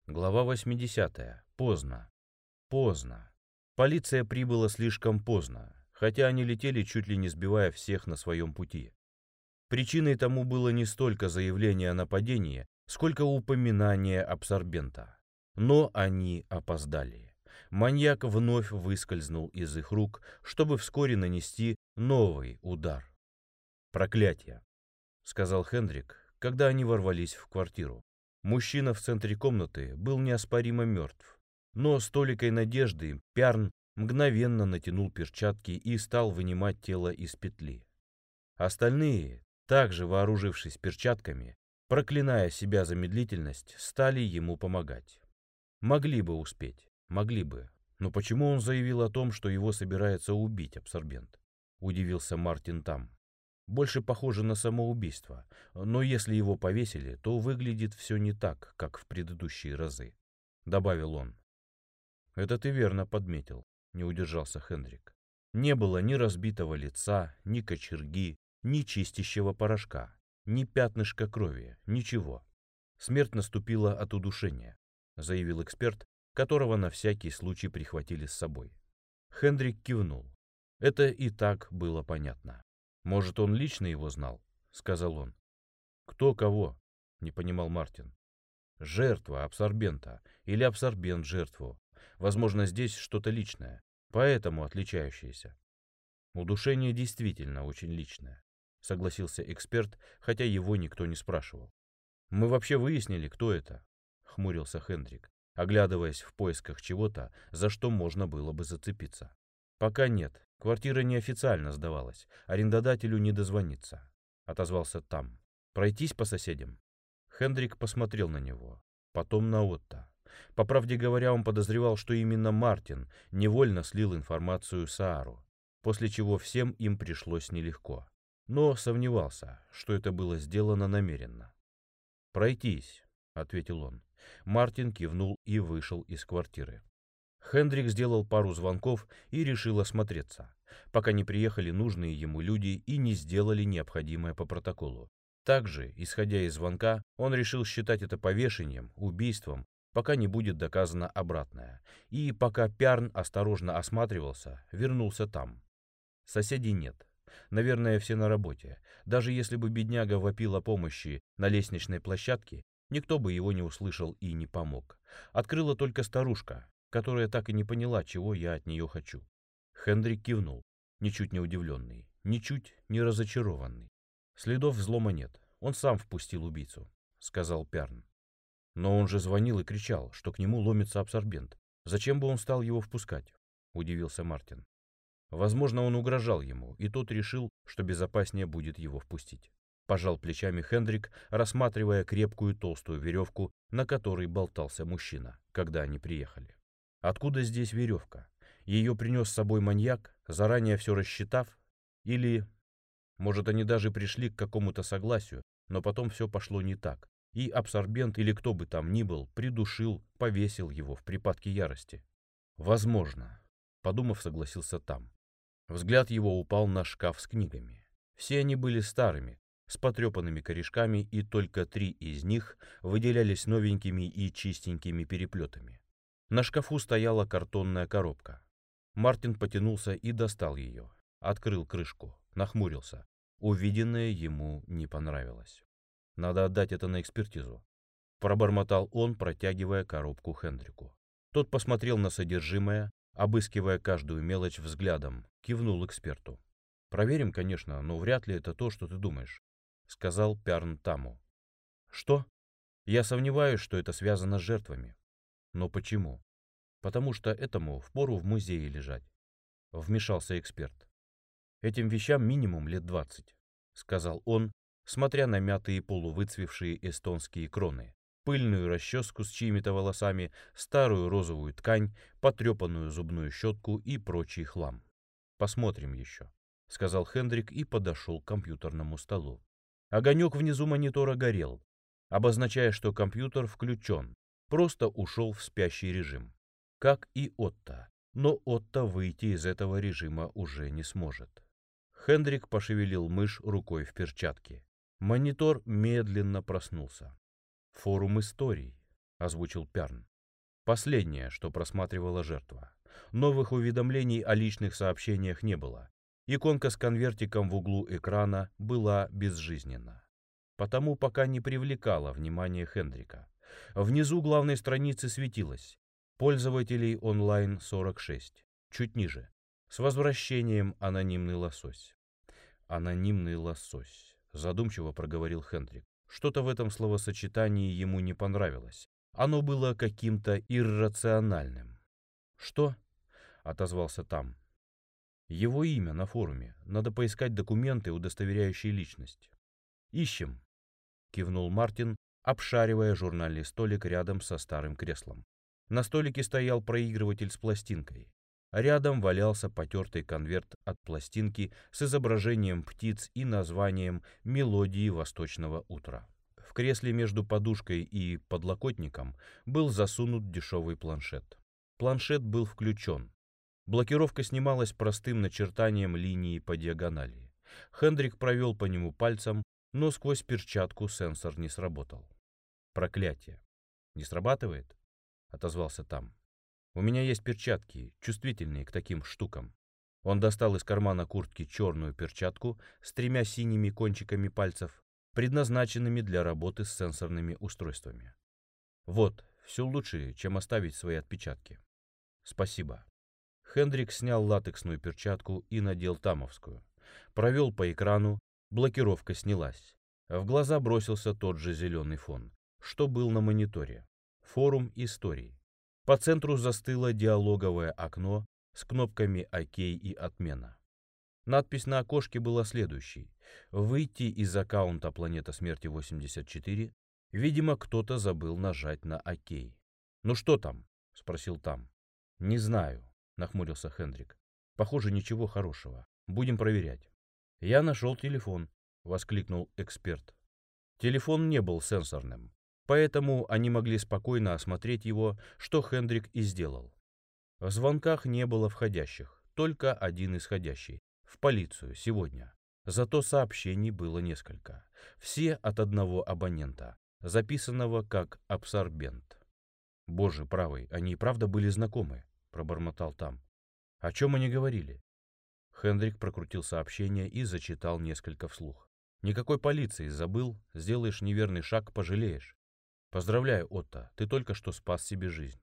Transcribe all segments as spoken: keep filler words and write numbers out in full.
Глава восьмидесятая. Поздно. Поздно. Полиция прибыла слишком поздно, хотя они летели, чуть ли не сбивая всех на своем пути. Причиной тому было не столько заявление о нападении, сколько упоминание абсорбента. Но они опоздали. Маньяк вновь выскользнул из их рук, чтобы вскоре нанести новый удар. «Проклятие», — сказал Хендрик, когда они ворвались в квартиру. Мужчина в центре комнаты был неоспоримо мертв, но с толикой надежды Пярн мгновенно натянул перчатки и стал вынимать тело из петли. Остальные, также вооружившись перчатками, проклиная себя за медлительность, стали ему помогать. Могли бы успеть, могли бы. Но почему он заявил о том, что его собирается убить абсорбент? Удивился Мартин Там. Больше похоже на самоубийство, но если его повесили, то выглядит все не так, как в предыдущие разы, добавил он. Это ты верно подметил, не удержался Хендрик. Не было ни разбитого лица, ни кочерги, ни чистящего порошка, ни пятнышка крови, ничего. Смерть наступила от удушения, заявил эксперт, которого на всякий случай прихватили с собой. Хендрик кивнул. Это и так было понятно. «Может, он лично его знал?» — сказал он. «Кто кого?» — не понимал Мартин. «Жертва абсорбента или абсорбент жертву. Возможно, здесь что-то личное, поэтому отличающееся». «Удушение действительно очень личное», — согласился эксперт, хотя его никто не спрашивал. «Мы вообще выяснили, кто это?» — хмурился Хендрик, оглядываясь в поисках чего-то, за что можно было бы зацепиться. «Пока нет. Квартира неофициально сдавалась. Арендодателю не дозвониться», — отозвался Там. «Пройтись по соседям?» Хендрик посмотрел на него, потом на Отто. По правде говоря, он подозревал, что именно Мартин невольно слил информацию Саару, после чего всем им пришлось нелегко. Но сомневался, что это было сделано намеренно. «Пройтись», — ответил он. Мартин кивнул и вышел из квартиры. Хендрик сделал пару звонков и решил осмотреться, пока не приехали нужные ему люди и не сделали необходимое по протоколу. Также, исходя из звонка, он решил считать это повешением, убийством, пока не будет доказано обратное. И пока Пярн осторожно осматривался, вернулся там. Соседей нет. Наверное, все на работе. Даже если бы бедняга вопил о помощи на лестничной площадке, никто бы его не услышал и не помог. Открыла только старушка, которая так и не поняла, чего я от нее хочу. Хендрик кивнул, ничуть не удивленный, ничуть не разочарованный. Следов взлома нет, он сам впустил убийцу, сказал Пярн. Но он же звонил и кричал, что к нему ломится абсорбент. Зачем бы он стал его впускать? Удивился Мартин. Возможно, он угрожал ему, и тот решил, что безопаснее будет его впустить. Пожал плечами Хендрик, рассматривая крепкую толстую веревку, на которой болтался мужчина, когда они приехали. Откуда здесь веревка? Ее принес с собой маньяк, заранее все рассчитав? Или, может, они даже пришли к какому-то согласию, но потом все пошло не так, и абсорбент или кто бы там ни был придушил, повесил его в припадке ярости? Возможно, подумав, согласился Там. Взгляд его упал на шкаф с книгами. Все они были старыми, с потрепанными корешками, и только три из них выделялись новенькими и чистенькими переплетами. На шкафу стояла картонная коробка. Мартин потянулся и достал ее. Открыл крышку, нахмурился. Увиденное ему не понравилось. «Надо отдать это на экспертизу», — пробормотал он, протягивая коробку Хендрику. Тот посмотрел на содержимое, обыскивая каждую мелочь взглядом, кивнул эксперту. «Проверим, конечно, но вряд ли это то, что ты думаешь», — сказал Пярн Таму. «Что? Я сомневаюсь, что это связано с жертвами». «Но почему?» «Потому что этому впору в музее лежать», — вмешался эксперт. «Этим вещам минимум лет двадцать», — сказал он, смотря на мятые полувыцвевшие эстонские кроны, пыльную расческу с чьими-то волосами, старую розовую ткань, потрепанную зубную щетку и прочий хлам. «Посмотрим еще», — сказал Хендрик и подошел к компьютерному столу. Огонек внизу монитора горел, обозначая, что компьютер включен, просто ушел в спящий режим. Как и Отто, но Отто выйти из этого режима уже не сможет. Хендрик пошевелил мышь рукой в перчатке. Монитор медленно проснулся. Форум историй. — озвучил Пярн. Последнее, что просматривала жертва. Новых уведомлений о личных сообщениях не было. Иконка с конвертиком в углу экрана была безжизненна. Потому пока не привлекала внимание Хендрика. Внизу главной страницы светилось: пользователей онлайн сорок шесть. Чуть ниже: с возвращением, анонимный лосось. Анонимный лосось, задумчиво проговорил Хендрик. Что-то в этом словосочетании ему не понравилось. Оно было каким-то иррациональным. «Что?» — отозвался там. «Его имя на форуме. Надо поискать документы, удостоверяющие личность». «Ищем», — кивнул Мартин, обшаривая журнальный столик рядом со старым креслом. На столике стоял проигрыватель с пластинкой. Рядом валялся потертый конверт от пластинки с изображением птиц и названием «Мелодии восточного утра». В кресле между подушкой и подлокотником был засунут дешевый планшет. Планшет был включен. Блокировка снималась простым начертанием линии по диагонали. Хендрик провел по нему пальцем, но сквозь перчатку сенсор не сработал. «Проклятие! Не срабатывает?» — отозвался там. «У меня есть перчатки, чувствительные к таким штукам». Он достал из кармана куртки черную перчатку с тремя синими кончиками пальцев, предназначенными для работы с сенсорными устройствами. «Вот, все лучше, чем оставить свои отпечатки». «Спасибо». Хендрик снял латексную перчатку и надел тамовскую. Провел по экрану, блокировка снялась. В глаза бросился тот же зеленый фон, что был на мониторе. Форум историй. По центру застыло диалоговое окно с кнопками «Ок» и «Отмена». Надпись на окошке была следующей: «Выйти из аккаунта Планета Смерти восемьдесят четыре». Видимо, кто-то забыл нажать на «Ок». «Ну что там?» — спросил там. «Не знаю», — нахмурился Хендрик. «Похоже, ничего хорошего. Будем проверять». «Я нашел телефон», — воскликнул эксперт. Телефон не был сенсорным, поэтому они могли спокойно осмотреть его, что Хендрик и сделал. В звонках не было входящих, только один исходящий. В полицию сегодня. Зато сообщений было несколько. Все от одного абонента, записанного как абсорбент. «Боже правый, они и правда были знакомы», — пробормотал там. «О чем они говорили?» Хендрик прокрутил сообщение и зачитал несколько вслух. «Никакой полиции, забыл, сделаешь неверный шаг, пожалеешь. Поздравляю, Отто, ты только что спас себе жизнь».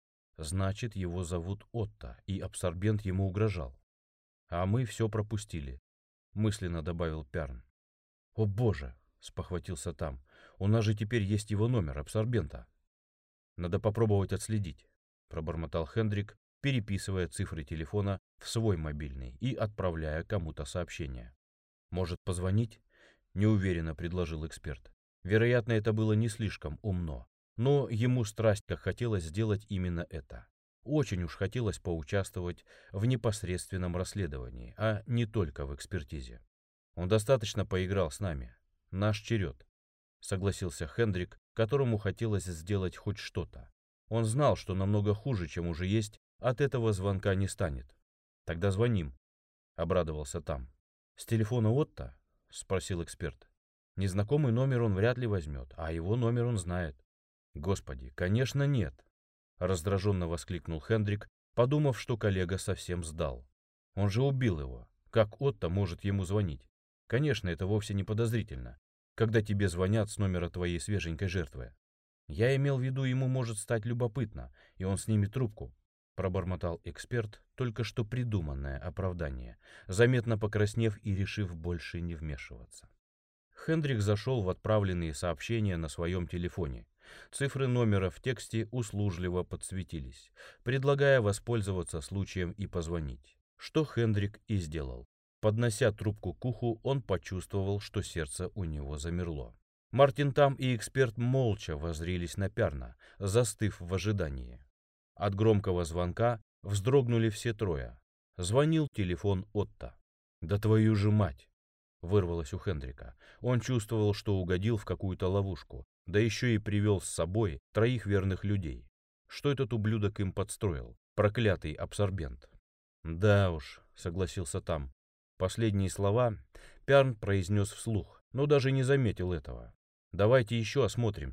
Значит, его зовут Отто, и абсорбент ему угрожал. «А мы все пропустили», — мысленно добавил Пярн. «О боже!» — спохватился там. «У нас же теперь есть его номер, абсорбента». «Надо попробовать отследить», — пробормотал Хендрик, переписывая цифры телефона в свой мобильный и отправляя кому-то сообщение. «Может, позвонить?» — неуверенно предложил эксперт. Вероятно, это было не слишком умно, но ему страсть как хотелось сделать именно это. Очень уж хотелось поучаствовать в непосредственном расследовании, а не только в экспертизе. «Он достаточно поиграл с нами. Наш черед», — согласился Хендрик, которому хотелось сделать хоть что-то. Он знал, что намного хуже, чем уже есть, от этого звонка не станет. «Тогда звоним», — обрадовался там. «С телефона Отто?» — спросил эксперт. «Незнакомый номер он вряд ли возьмет, а его номер он знает». «Господи, конечно нет», — раздраженно воскликнул Хендрик, подумав, что коллега совсем сдал. «Он же убил его. Как Отто может ему звонить? Конечно, это вовсе не подозрительно, когда тебе звонят с номера твоей свеженькой жертвы. Я имел в виду, ему может стать любопытно, и он снимет трубку», — пробормотал эксперт, только что придуманное оправдание, заметно покраснев и решив больше не вмешиваться. Хендрик зашел в отправленные сообщения на своем телефоне. Цифры номера в тексте услужливо подсветились, предлагая воспользоваться случаем и позвонить, что Хендрик и сделал. Поднося трубку к уху, он почувствовал, что сердце у него замерло. Мартин там и эксперт молча воззрелись на Пярна, застыв в ожидании. От громкого звонка вздрогнули все трое. Звонил телефон Отто. «Да твою же мать!» — вырвалось у Хендрика. Он чувствовал, что угодил в какую-то ловушку, да еще и привел с собой троих верных людей. Что этот ублюдок им подстроил? Проклятый абсорбент. «Да уж», — согласился там. Последние слова Пярн произнес вслух, но даже не заметил этого. «Давайте еще осмотримся».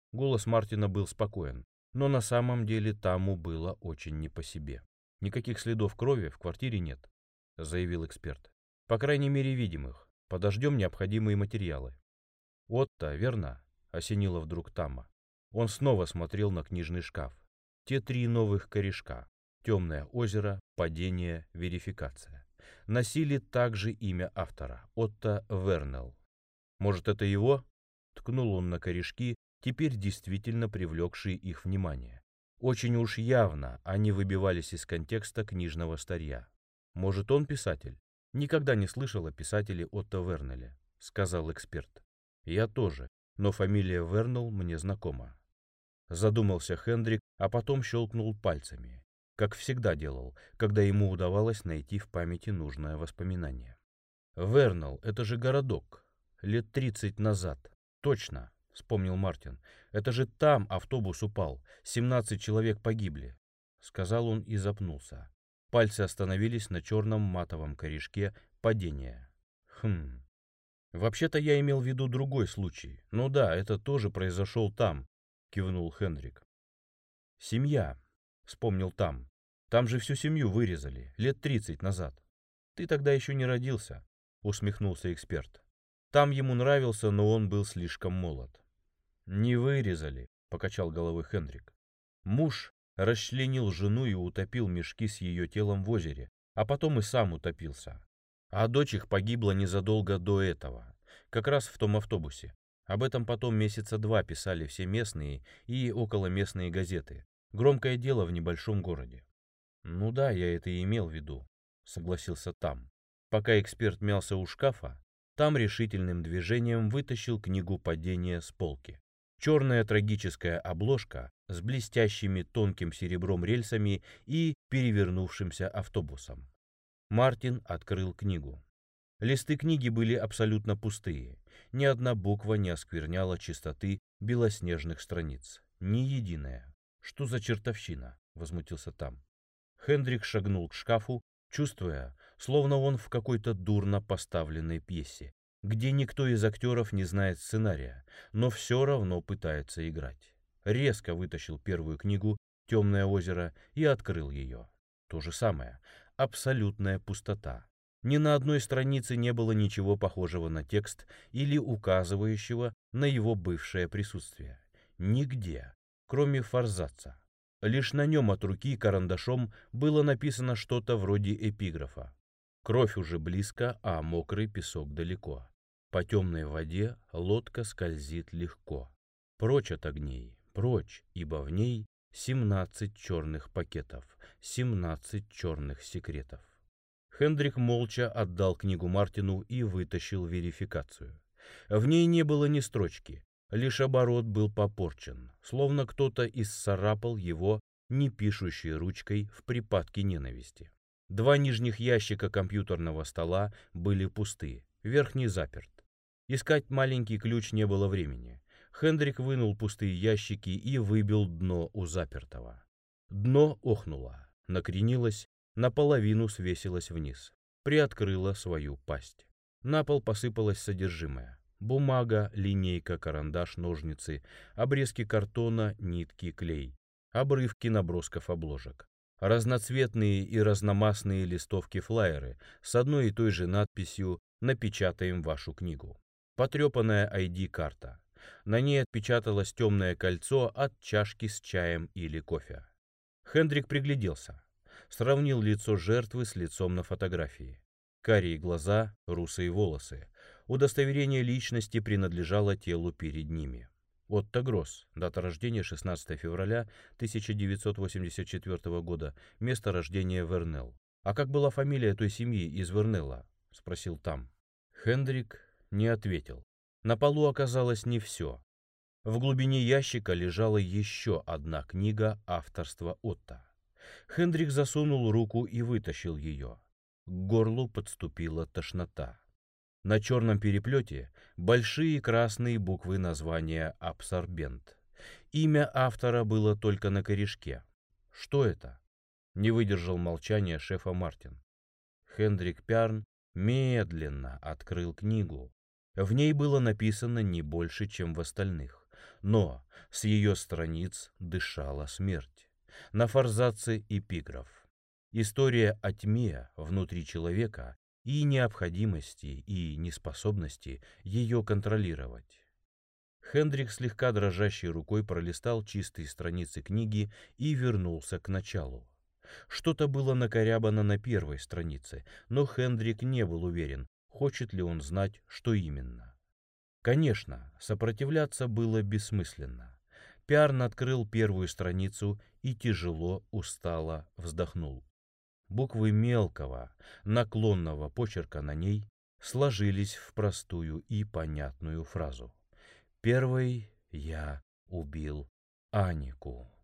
Голос Мартина был спокоен, но на самом деле Тамму было очень не по себе. «Никаких следов крови в квартире нет», — заявил эксперт. «По крайней мере, видимых. Подождем необходимые материалы». «Отто, верно?» — осенило вдруг Тамма. Он снова смотрел на книжный шкаф. Те три новых корешка — «Темное озеро», «Падение», «Верификация» — носили также имя автора — Отто Вернелл. «Может, это его?» — ткнул он на корешки, теперь действительно привлекшие их внимание. Очень уж явно они выбивались из контекста книжного старья. «Может, он писатель?» «Никогда не слышал о писателе Отто Вернелле», — сказал эксперт. «Я тоже, но фамилия Вернелл мне знакома». Задумался Хендрик, а потом щелкнул пальцами, как всегда делал, когда ему удавалось найти в памяти нужное воспоминание. «Вернелл — это же городок. Лет тридцать назад. Точно», — вспомнил Мартин. «Это же там автобус упал. семнадцать человек погибли», — сказал он и запнулся. Пальцы остановились на черном матовом корешке падения. «Хм... Вообще-то я имел в виду другой случай. Ну да, это тоже произошел там», — кивнул Хендрик. «Семья», — вспомнил там. «Там же всю семью вырезали, лет тридцать назад». «Ты тогда еще не родился», — усмехнулся эксперт. «Там ему нравился, но он был слишком молод». «Не вырезали», — покачал головой Хендрик. «Муж расчленил жену и утопил мешки с ее телом в озере, а потом и сам утопился. А дочь их погибла незадолго до этого, как раз в том автобусе. Об этом потом месяца два писали все местные и околоместные газеты. Громкое дело в небольшом городе». «Ну да, я это и имел в виду», — согласился там. Пока эксперт мялся у шкафа, там решительным движением вытащил книгу «Падение» с полки. Черная трагическая обложка с блестящими тонким серебром рельсами и перевернувшимся автобусом. Мартин открыл книгу. Листы книги были абсолютно пустые. Ни одна буква не оскверняла чистоты белоснежных страниц. Ни единая. «Что за чертовщина?» — возмутился там. Хендрик шагнул к шкафу, чувствуя, словно он в какой-то дурно поставленной пьесе, где никто из актеров не знает сценария, но все равно пытается играть. Резко вытащил первую книгу «Темное озеро» и открыл ее. То же самое. Абсолютная пустота. Ни на одной странице не было ничего похожего на текст или указывающего на его бывшее присутствие. Нигде, кроме форзаца. Лишь на нем от руки карандашом было написано что-то вроде эпиграфа. «Кровь уже близко, а мокрый песок далеко. По темной воде лодка скользит легко. Прочь от огней, прочь, ибо в ней семнадцать черных пакетов, семнадцать черных секретов». Хендрик молча отдал книгу Мартину и вытащил верификацию. В ней не было ни строчки, лишь оборот был попорчен, словно кто-то исцарапал его непишущей ручкой в припадке ненависти. Два нижних ящика компьютерного стола были пусты, верхний заперт. Искать маленький ключ не было времени. Хендрик вынул пустые ящики и выбил дно у запертого. Дно охнуло, накренилось, наполовину свесилось вниз, приоткрыло свою пасть. На пол посыпалось содержимое. Бумага, линейка, карандаш, ножницы, обрезки картона, нитки, клей, обрывки набросков обложек, разноцветные и разномастные листовки-флаеры с одной и той же надписью «Напечатаем вашу книгу». Потрепанная ай ди-карта. На ней отпечаталось темное кольцо от чашки с чаем или кофе. Хендрик пригляделся. Сравнил лицо жертвы с лицом на фотографии. Карие глаза, русые волосы. Удостоверение личности принадлежало телу перед ними. Отто Гросс, дата рождения шестнадцатое февраля тысяча девятьсот восемьдесят четвёртого года, место рождения Вернелл. «А как была фамилия той семьи из Вернелла?» — спросил там. Хендрик не ответил. На полу оказалось не все. В глубине ящика лежала еще одна книга авторства Отто. Хендрик засунул руку и вытащил ее. К горлу подступила тошнота. На черном переплете большие красные буквы названия «Абсорбент». Имя автора было только на корешке. «Что это?» — не выдержал молчания шефа Мартин. Хендрик Пярн медленно открыл книгу. В ней было написано не больше, чем в остальных. Но с ее страниц дышала смерть. На форзаце эпиграф. История о тьме внутри человека и необходимости и неспособности ее контролировать. Хендрик слегка дрожащей рукой пролистал чистые страницы книги и вернулся к началу. Что-то было накорябано на первой странице, но Хендрик не был уверен, хочет ли он знать, что именно. Конечно, сопротивляться было бессмысленно. Пиарн открыл первую страницу и тяжело, устало вздохнул. Буквы мелкого, наклонного почерка на ней сложились в простую и понятную фразу. «Первый я убил Анику».